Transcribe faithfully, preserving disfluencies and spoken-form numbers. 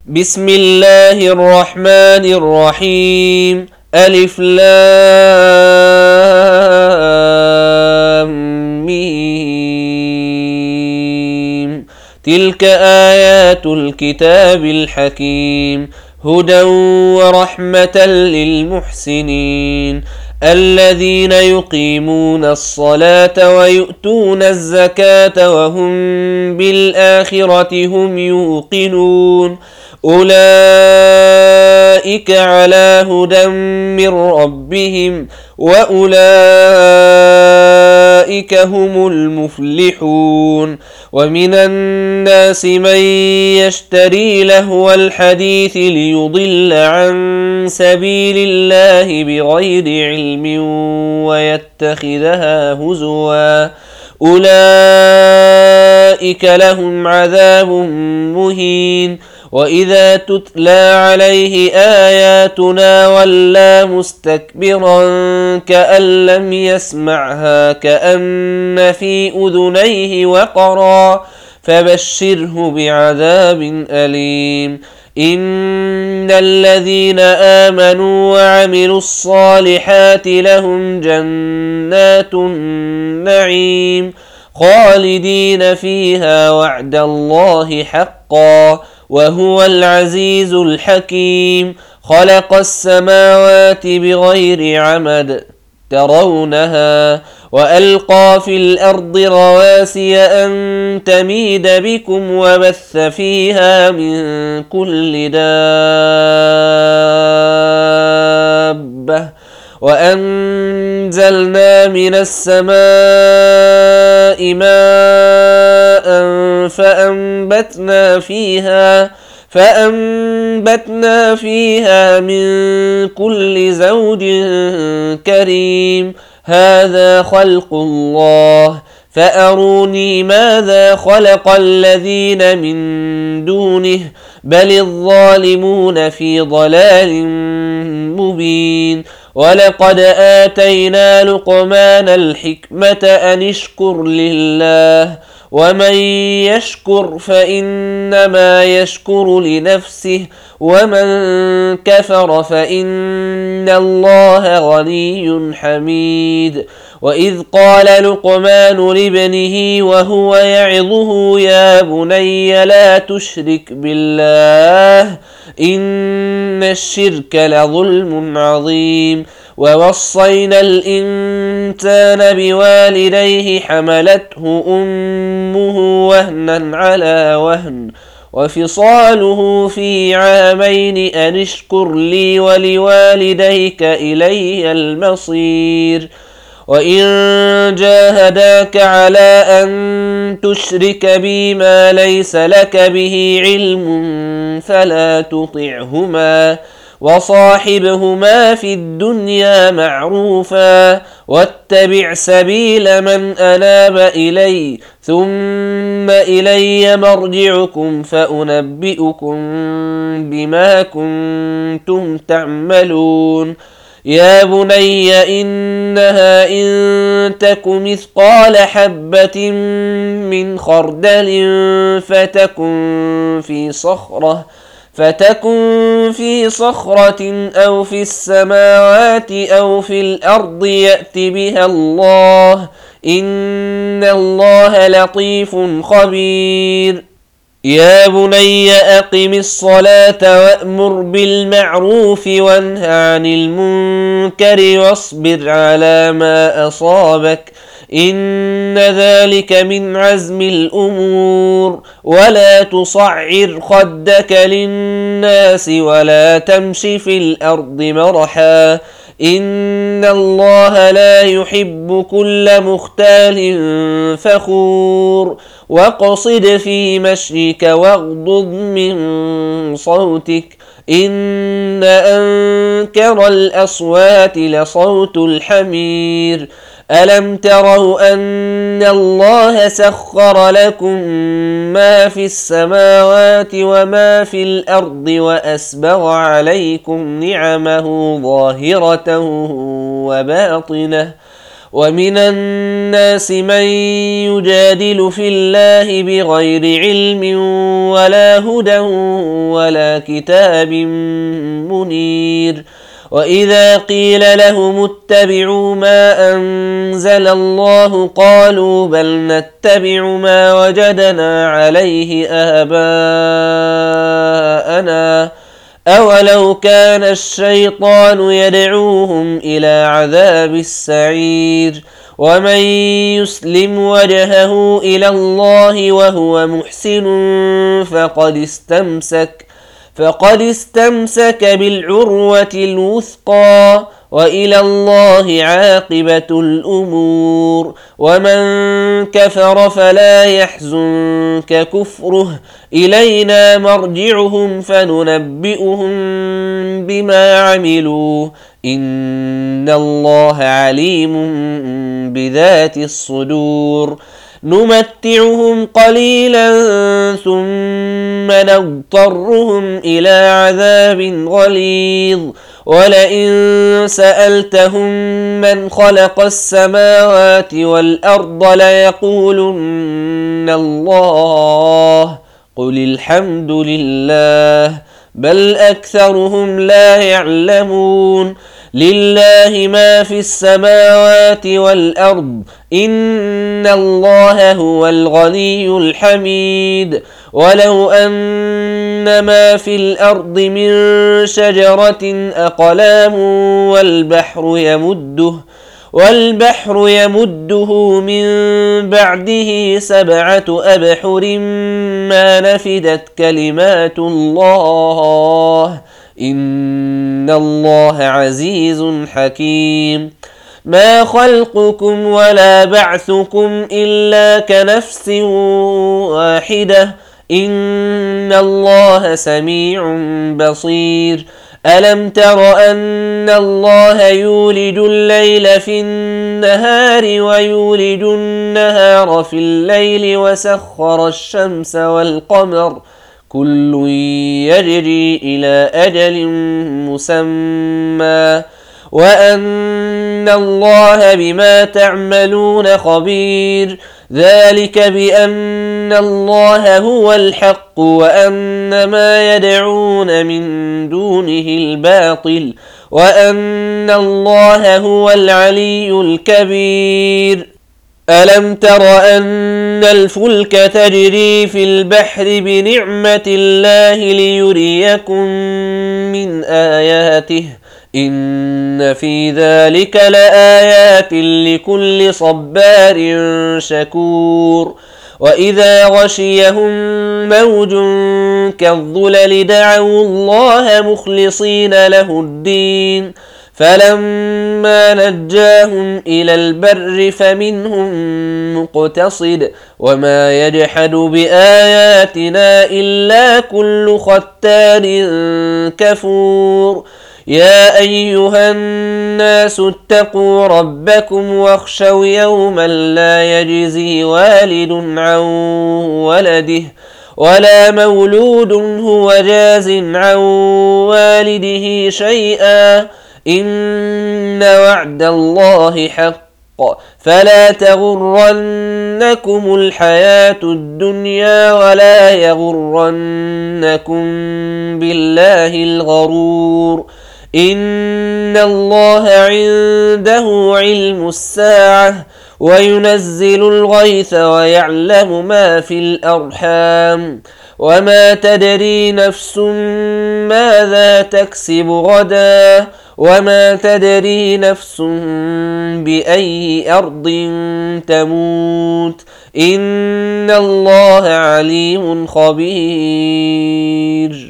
بسم الله الرحمن الرحيم. ألف لام ميم. تلك آيات الكتاب الحكيم، هدى ورحمة للمحسنين الذين يقيمون الصلاة ويؤتون الزكاة وهم بالآخرة هم يوقنون. أولئك على هدى من ربهم وأولئك هم المفلحون. ومن الناس من يشتري لهو الحديث ليضل عن سبيل الله بغير علم ويتخذها هزوا، أولئك لهم عذاب مهين. وإذا تتلى عليه آياتنا ولى مستكبرا كأن لم يسمعها كأن في أذنيه وقرا، فبشره بعذاب أليم. إن الذين آمنوا وعملوا الصالحات لهم جنات النعيم خالدين فيها وعد الله حقا وهو العزيز الحكيم. خلق السماوات بغير عمد ترونها وألقى في الأرض رواسي أن تميد بكم وبث فيها من كل دابة وأنزلنا من السماء ماء فأنبتنا فيها فأنبتنا فيها من كل زوج كريم. هذا خلق الله فأروني ماذا خلق الذين من دونه بل الظالمون في ضلال مبين. ولقد آتينا لقمان الحكمة أن اشكر لله ومن يشكر فإنما يشكر لنفسه ومن كفر فإن الله غني حميد. وإذ قال لقمان لابنه وهو يعظه يا بني لا تشرك بالله إن الشرك لظلم عظيم. ووصينا الإنسان بوالديه حملته أمه وهنا على وهن وفصاله في عامين أن اشكر لي ولوالديك إلي المصير. وإن جاهداك على أن تشرك بي ما ليس لك به علم فلا تطعهما وصاحبهما في الدنيا معروفا واتبع سبيل من أناب إلي ثم إلي مرجعكم فأنبئكم بما كنتم تعملون. يا بني إنها إن تك مثقال حبة من خردل فتكن في صخرة فتكن في صخرة أو في السماوات أو في الأرض يأت بها الله إن الله لطيف خبير. يا بني أقم الصلاة وأمر بالمعروف وانه عن المنكر واصبر على ما أصابك إن ذلك من عزم الأمور. ولا تصعر خدك للناس ولا تمش في الأرض مرحا إن الله لا يحب كل مختال فخور. واقصد في مشيك واغضض من صوتك إن أنكر الأصوات لصوت الحمير. ألم تروا أن الله سخر لكم ما في السماوات وما في الأرض وأسبغ عليكم نعمه ظاهرة وباطنة ومن الناس من يجادل في الله بغير علم ولا هدى ولا كتاب منير. وإذا قيل لهم اتبعوا ما أنزل الله قالوا بل نتبع ما وجدنا عليه آباءنا أولو كان الشيطان يدعوهم إلى عذاب السعير. ومن يسلم وجهه إلى الله وهو محسن فقد استمسك فقد استمسك بالعروة الوثقى وإلى الله عاقبة الأمور. ومن كفر فلا يحزنك كفره إلينا مرجعهم فننبئهم بما عملوا إن الله عليم بذات الصدور. نمتعهم قليلا ثم نضطرهم إلى عذاب غليظ. ولئن سألتهم من خلق السماوات والأرض ليقولن الله قل الحمد لله بل أكثرهم لا يعلمون. لله ما في السماوات والأرض إن الله هو الغني الحميد. ولو أن ما في الأرض من شجرة أقلام والبحر يمده والبحر يمده من بعده سبعة أبحر ما نفدت كلمات الله إن الله عزيز حكيم. ما خلقكم ولا بعثكم إلا كنفس واحدة إن الله سميع بصير. ألم تر أن الله يولج الليل في النهار ويولج النهار في الليل وسخر الشمس والقمر كل يجري إلى أجل مسمى وأن الله بما تعملون خبير. ذلك بأن الله هو الحق وأن ما يدعون من دونه الباطل وأن الله هو العلي الكبير. ألم تر أن الفلك تجري في البحر بنعمة الله ليريكم من آياته إن في ذلك لآيات لكل صبار شكور. وإذا غشيهم موج كالظلل دعوا الله مخلصين له الدين فلما نجاهم إلى البر فمنهم مقتصد وما يجحد بآياتنا إلا كل ختان كفور. يا أيها الناس اتقوا ربكم واخشوا يوما لا يجزي والد عن ولده ولا مولود هو جاز عن والده شيئا إن وعد الله حق فلا تغرنكم الحياة الدنيا ولا يغرنكم بالله الغرور. إن الله عنده علم الساعة وينزل الغيث ويعلم ما في الأرحام وما تدري نفس ماذا تكسب غدا وما تدري نفس بأي أرض تموت إن الله عليم خبير.